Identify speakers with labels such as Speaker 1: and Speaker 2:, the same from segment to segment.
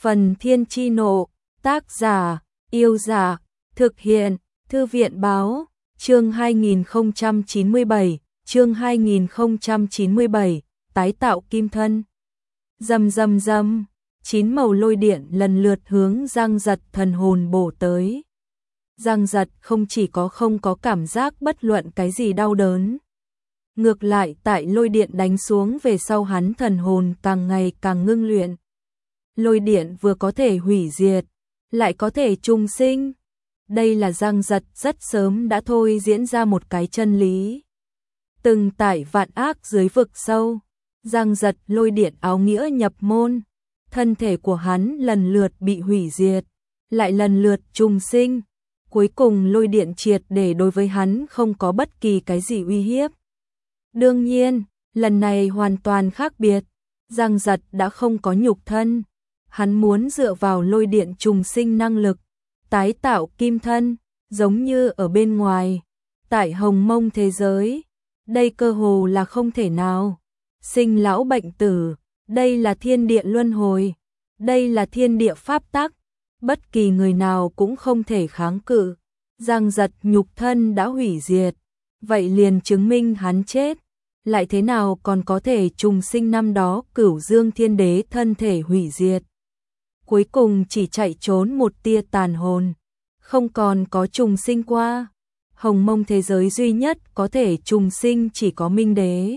Speaker 1: Phần Thiên Chi Nộ, tác giả, Yêu Dạ, thực hiện, Thư viện Báo, chương 2097, tái tạo kim thân. Rầm rầm rầm, 9 màu lôi điện lần lượt hướng Giang Giật thần hồn bổ tới. Giang Giật không chỉ không có cảm giác bất luận cái gì đau đớn. Ngược lại tại lôi điện đánh xuống về sau hắn thần hồn càng ngày càng ngưng luyện. Lôi điện vừa có thể hủy diệt, lại có thể trùng sinh. Đây là Giang Giật rất sớm đã thôi diễn ra một cái chân lý. Từng tại vạn ác dưới vực sâu, Giang Giật lôi điện áo nghĩa nhập môn. Thân thể của hắn lần lượt bị hủy diệt, lại lần lượt trùng sinh. Cuối cùng lôi điện triệt để đối với hắn không có bất kỳ cái gì uy hiếp. Đương nhiên, lần này hoàn toàn khác biệt. Giang Giật đã không có nhục thân. Hắn muốn dựa vào lôi điện trùng sinh năng lực, tái tạo kim thân, giống như ở bên ngoài. Tại Hồng Mông thế giới, đây cơ hồ là không thể nào. Sinh lão bệnh tử, đây là thiên địa luân hồi, đây là thiên địa pháp tắc. Bất kỳ người nào cũng không thể kháng cự. Giang Giật nhục thân đã hủy diệt, vậy liền chứng minh hắn chết. Lại thế nào còn có thể trùng sinh năm đó Cửu Dương Thiên Đế thân thể hủy diệt. Cuối cùng chỉ chạy trốn một tia tàn hồn, không còn có trùng sinh qua. Hồng Mông thế giới duy nhất có thể trùng sinh chỉ có Minh Đế.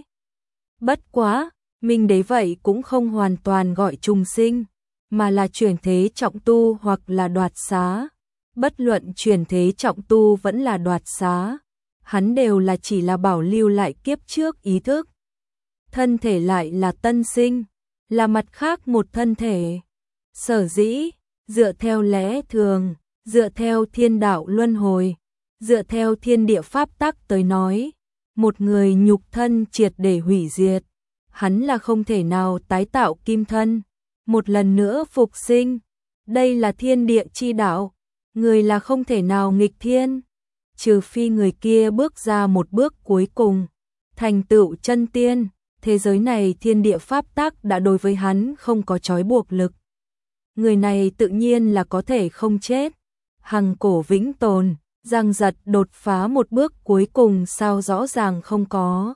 Speaker 1: Bất quá, Minh Đế vậy cũng không hoàn toàn gọi trùng sinh, mà là chuyển thế trọng tu hoặc là đoạt xá. Bất luận chuyển thế trọng tu vẫn là đoạt xá, hắn đều là chỉ là bảo lưu lại kiếp trước ý thức. Thân thể lại là tân sinh, là mặt khác một thân thể. Sở dĩ, dựa theo lẽ thường, dựa theo thiên đạo luân hồi, dựa theo thiên địa pháp tắc tới nói, một người nhục thân triệt để hủy diệt, hắn là không thể nào tái tạo kim thân, một lần nữa phục sinh. Đây là thiên địa chi đạo, người là không thể nào nghịch thiên, trừ phi người kia bước ra một bước cuối cùng, thành tựu chân tiên. Thế giới này thiên địa pháp tắc đã đối với hắn không có trói buộc lực. Người này tự nhiên là có thể không chết, hằng cổ vĩnh tồn. Giang Giật đột phá một bước cuối cùng sao rõ ràng không có.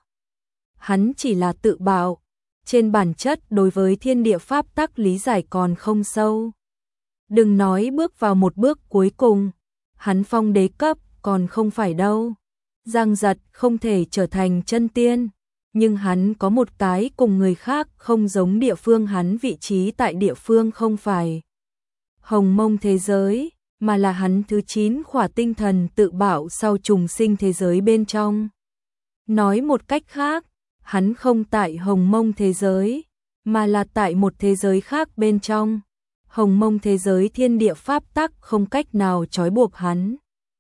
Speaker 1: Hắn chỉ là tự bạo, trên bản chất đối với thiên địa pháp tắc lý giải còn không sâu. Đừng nói bước vào một bước cuối cùng, hắn phong đế cấp còn không phải đâu. Giang Giật không thể trở thành chân tiên, nhưng hắn có một cái cùng người khác không giống địa phương, hắn vị trí tại địa phương không phải Hồng Mông thế giới, mà là hắn thứ 9 khỏa tinh thần tự bạo sau trùng sinh thế giới bên trong. Nói một cách khác, hắn không tại Hồng Mông thế giới, mà là tại một thế giới khác bên trong. Hồng Mông thế giới thiên địa pháp tắc không cách nào trói buộc hắn.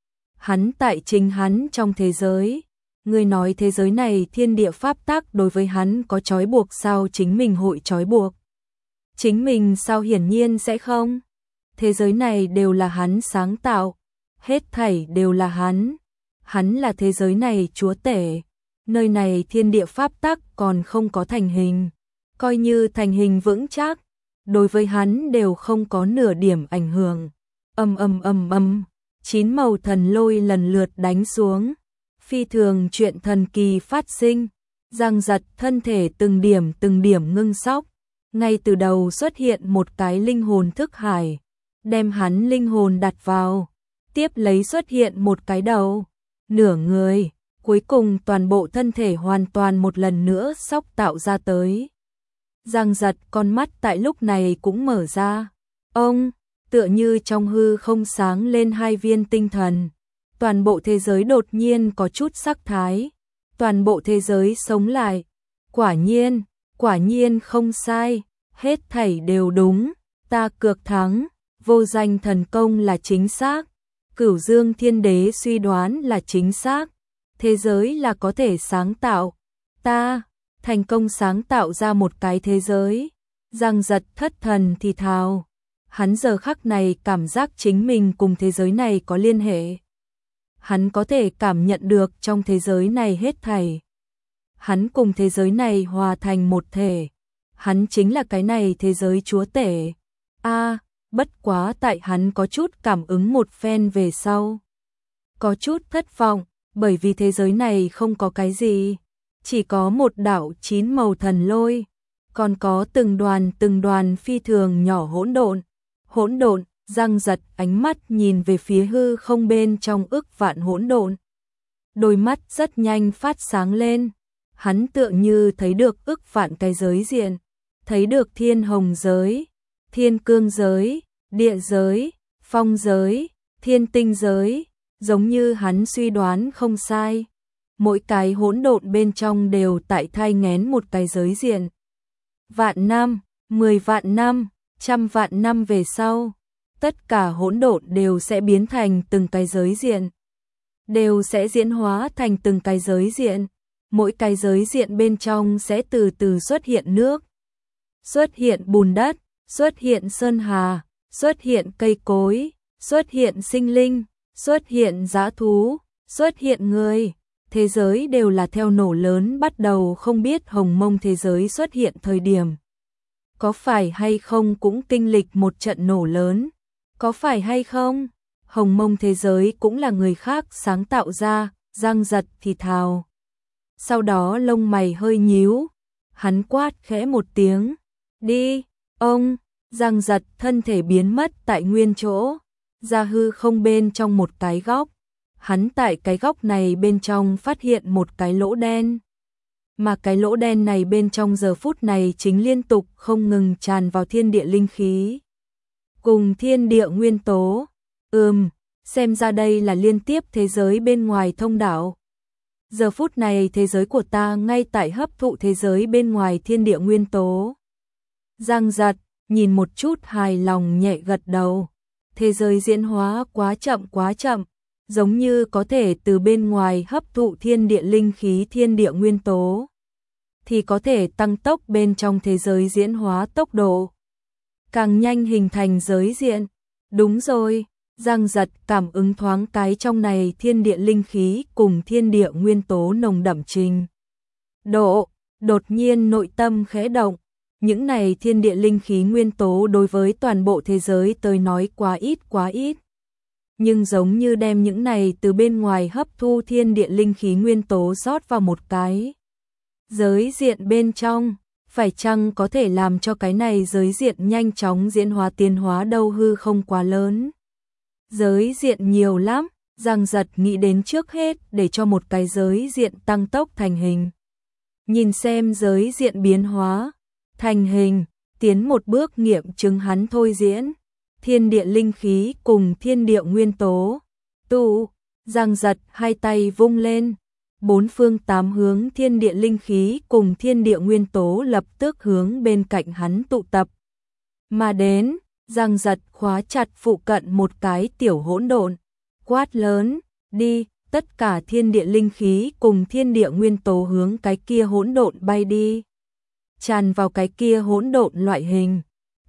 Speaker 1: Hắn tại chính hắn trong thế giới. Người nói thế giới này thiên địa pháp tắc đối với hắn có trói buộc sao chính mình hội trói buộc? Chính mình sao hiển nhiên sẽ không. Thế giới này đều là hắn sáng tạo, hết thảy đều là hắn. Hắn là thế giới này chúa tể. Nơi này thiên địa pháp tắc còn không có thành hình, coi như thành hình vững chắc, đối với hắn đều không có nửa điểm ảnh hưởng. Âm âm âm âm, 9 màu thần lôi lần lượt đánh xuống. Phi thường chuyện thần kỳ phát sinh. Giang Giật thân thể từng điểm ngưng sóc. Ngay từ đầu xuất hiện một cái linh hồn thức hải, đem hắn linh hồn đặt vào. Tiếp lấy xuất hiện một cái đầu, nửa người. Cuối cùng toàn bộ thân thể hoàn toàn một lần nữa sóc tạo ra tới. Giang Giật con mắt tại lúc này cũng mở ra. Ông, tựa như trong hư không sáng lên 2 viên tinh thần. Toàn bộ thế giới đột nhiên có chút sắc thái. Toàn bộ thế giới sống lại. Quả nhiên không sai. Hết thảy đều đúng. Ta cược thắng. Vô danh thần công là chính xác. Cửu Dương Thiên Đế suy đoán là chính xác. Thế giới là có thể sáng tạo. Ta thành công sáng tạo ra một cái thế giới. Giang Giật thất thần thì thào. Hắn giờ khắc này cảm giác chính mình cùng thế giới này có liên hệ. Hắn có thể cảm nhận được trong thế giới này hết thảy. Hắn cùng thế giới này hòa thành một thể. Hắn chính là cái này thế giới chúa tể. Bất quá tại hắn có chút cảm ứng một phen về sau. Có chút thất vọng, bởi vì thế giới này không có cái gì. Chỉ có một đạo 9 màu thần lôi, còn có từng đoàn phi thường nhỏ hỗn độn. Hỗn độn, Giang Giật ánh mắt nhìn về phía hư không bên trong ức vạn hỗn độn. Đôi mắt rất nhanh phát sáng lên, hắn tựa như thấy được ức vạn cái giới diện, thấy được thiên hồng giới, thiên cương giới, địa giới, phong giới, thiên tinh giới, giống như hắn suy đoán không sai. Mỗi cái hỗn độn bên trong đều tại thai nghén một cái giới diện. Vạn năm, 10 vạn năm, 100 vạn năm về sau, tất cả hỗn độn đều sẽ biến thành từng cái giới diện, đều sẽ diễn hóa thành từng cái giới diện. Mỗi cái giới diện bên trong sẽ từ từ xuất hiện nước, xuất hiện bùn đất, xuất hiện sơn hà, xuất hiện cây cối, xuất hiện sinh linh, xuất hiện dã thú, xuất hiện người. Thế giới đều là theo nổ lớn bắt đầu, không biết Hồng Mông thế giới xuất hiện thời điểm có phải hay không cũng kinh lịch một trận nổ lớn, có phải hay không? Hồng Mông thế giới cũng là người khác sáng tạo ra, Giang Giật thì thào. Sau đó lông mày hơi nhíu, hắn quát khẽ một tiếng, đi, ông. Giang Giật thân thể biến mất tại nguyên chỗ, ra hư không bên trong một cái góc. Hắn tại cái góc này bên trong phát hiện một cái lỗ đen. Mà cái lỗ đen này bên trong giờ phút này chính liên tục không ngừng tràn vào thiên địa linh khí cùng thiên địa nguyên tố. Xem ra đây là liên tiếp thế giới bên ngoài thông đạo. Giờ phút này thế giới của ta ngay tại hấp thụ thế giới bên ngoài thiên địa nguyên tố. Giang Giật nhìn một chút hài lòng nhẹ gật đầu. Thế giới diễn hóa quá chậm, giống như có thể từ bên ngoài hấp thụ thiên địa linh khí thiên địa nguyên tố, thì có thể tăng tốc bên trong thế giới diễn hóa tốc độ, càng nhanh hình thành giới diện. Đúng rồi, Giang Giật cảm ứng thoáng cái trong này thiên địa linh khí cùng thiên địa nguyên tố nồng đậm trình độ, đột nhiên nội tâm khẽ động. Những này thiên địa linh khí nguyên tố đối với toàn bộ thế giới tới nói quá ít. Nhưng giống như đem những này từ bên ngoài hấp thu thiên địa linh khí nguyên tố rót vào một cái giới diện bên trong, phải chăng có thể làm cho cái này giới diện nhanh chóng diễn hóa tiến hóa đâu? Hư không quá lớn, giới diện nhiều lắm. Giang Giật nghĩ đến trước hết để cho một cái giới diện tăng tốc thành hình, nhìn xem giới diện biến hóa thành hình, tiến một bước nghiệm chứng hắn thôi diễn thiên địa linh khí cùng thiên địa nguyên tố. Giang Giật hai tay vung lên, bốn phương tám hướng thiên địa linh khí cùng thiên địa nguyên tố lập tức hướng bên cạnh hắn tụ tập mà đến. Giang Giật khóa chặt phụ cận một cái tiểu hỗn độn, quát lớn, đi, tất cả thiên địa linh khí cùng thiên địa nguyên tố hướng cái kia hỗn độn bay đi, tràn vào cái kia hỗn độn loại hình.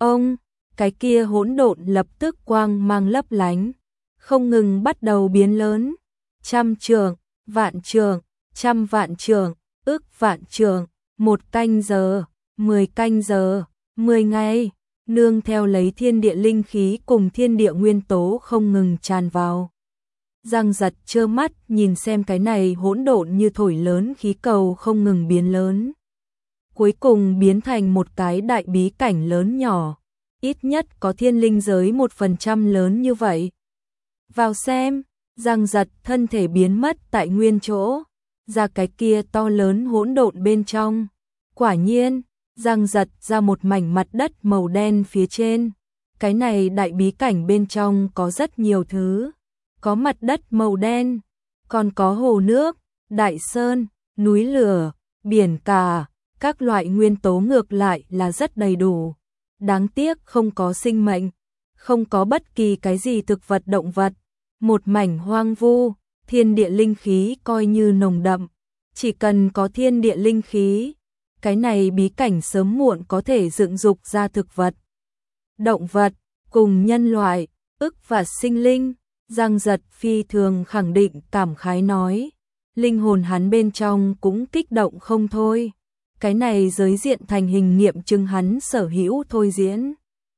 Speaker 1: Cái kia hỗn độn lập tức quang mang lấp lánh, không ngừng bắt đầu biến lớn, 100 trượng, vạn trượng, 100 vạn trượng, ức vạn trượng, 1 canh giờ, 10 canh giờ, 10 ngày, nương theo lấy thiên địa linh khí cùng thiên địa nguyên tố không ngừng tràn vào. Giang Giật trơ mắt nhìn xem cái này hỗn độn như thổi lớn khí cầu không ngừng biến lớn, cuối cùng biến thành một cái đại bí cảnh lớn nhỏ, ít nhất có thiên linh giới 1% lớn như vậy. Vào xem. Giang Giật thân thể biến mất tại nguyên chỗ, ra cái kia to lớn hỗn độn bên trong. Quả nhiên, Giang Giật ra một mảnh mặt đất màu đen phía trên. Cái này đại bí cảnh bên trong có rất nhiều thứ, có mặt đất màu đen, còn có hồ nước, đại sơn, núi lửa, biển cả, các loại nguyên tố ngược lại là rất đầy đủ. Đáng tiếc không có sinh mệnh, không có bất kỳ cái gì thực vật động vật, một mảnh hoang vu. Thiên địa linh khí coi như nồng đậm, chỉ cần có thiên địa linh khí, cái này bí cảnh sớm muộn có thể dựng dục ra thực vật, động vật cùng nhân loại, ức và sinh linh. Giang Giật phi thường khẳng định cảm khái nói, linh hồn hắn bên trong cũng kích động không thôi. Cái này giới diện thành hình nghiệm chứng hắn sở hữu thôi diễn.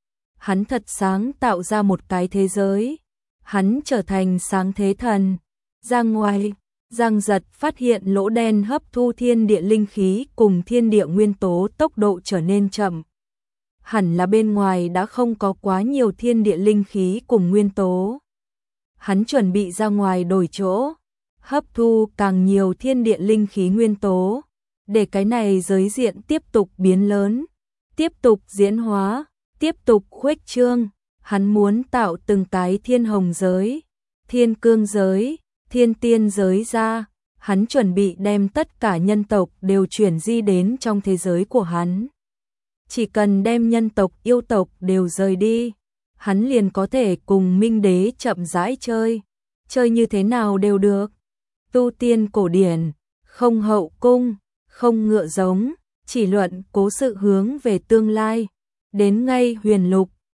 Speaker 1: hắn thật sáng tạo ra một cái thế giới. Hắn trở thành sáng thế thần. Ra ngoài, Giang Giật phát hiện lỗ đen hấp thu thiên địa linh khí cùng thiên địa nguyên tố tốc độ trở nên chậm. Hẳn là bên ngoài đã không có quá nhiều thiên địa linh khí cùng nguyên tố. Hắn chuẩn bị ra ngoài đổi chỗ, hấp thu càng nhiều thiên địa linh khí nguyên tố, để cái này giới diện tiếp tục biến lớn, tiếp tục diễn hóa, tiếp tục khuếch trương. Hắn muốn tạo từng cái thiên hồng giới, thiên cương giới, thiên tiên giới ra. Hắn chuẩn bị đem tất cả nhân tộc đều chuyển di đến trong thế giới của hắn. Chỉ cần đem nhân tộc yêu tộc đều rời đi, hắn liền có thể cùng Minh Đế chậm rãi chơi. Chơi như thế nào đều được. Tu tiên cổ điển, không hậu cung, không ngựa giống, chỉ luận cố sự hướng về tương lai. Đến ngay huyền lục,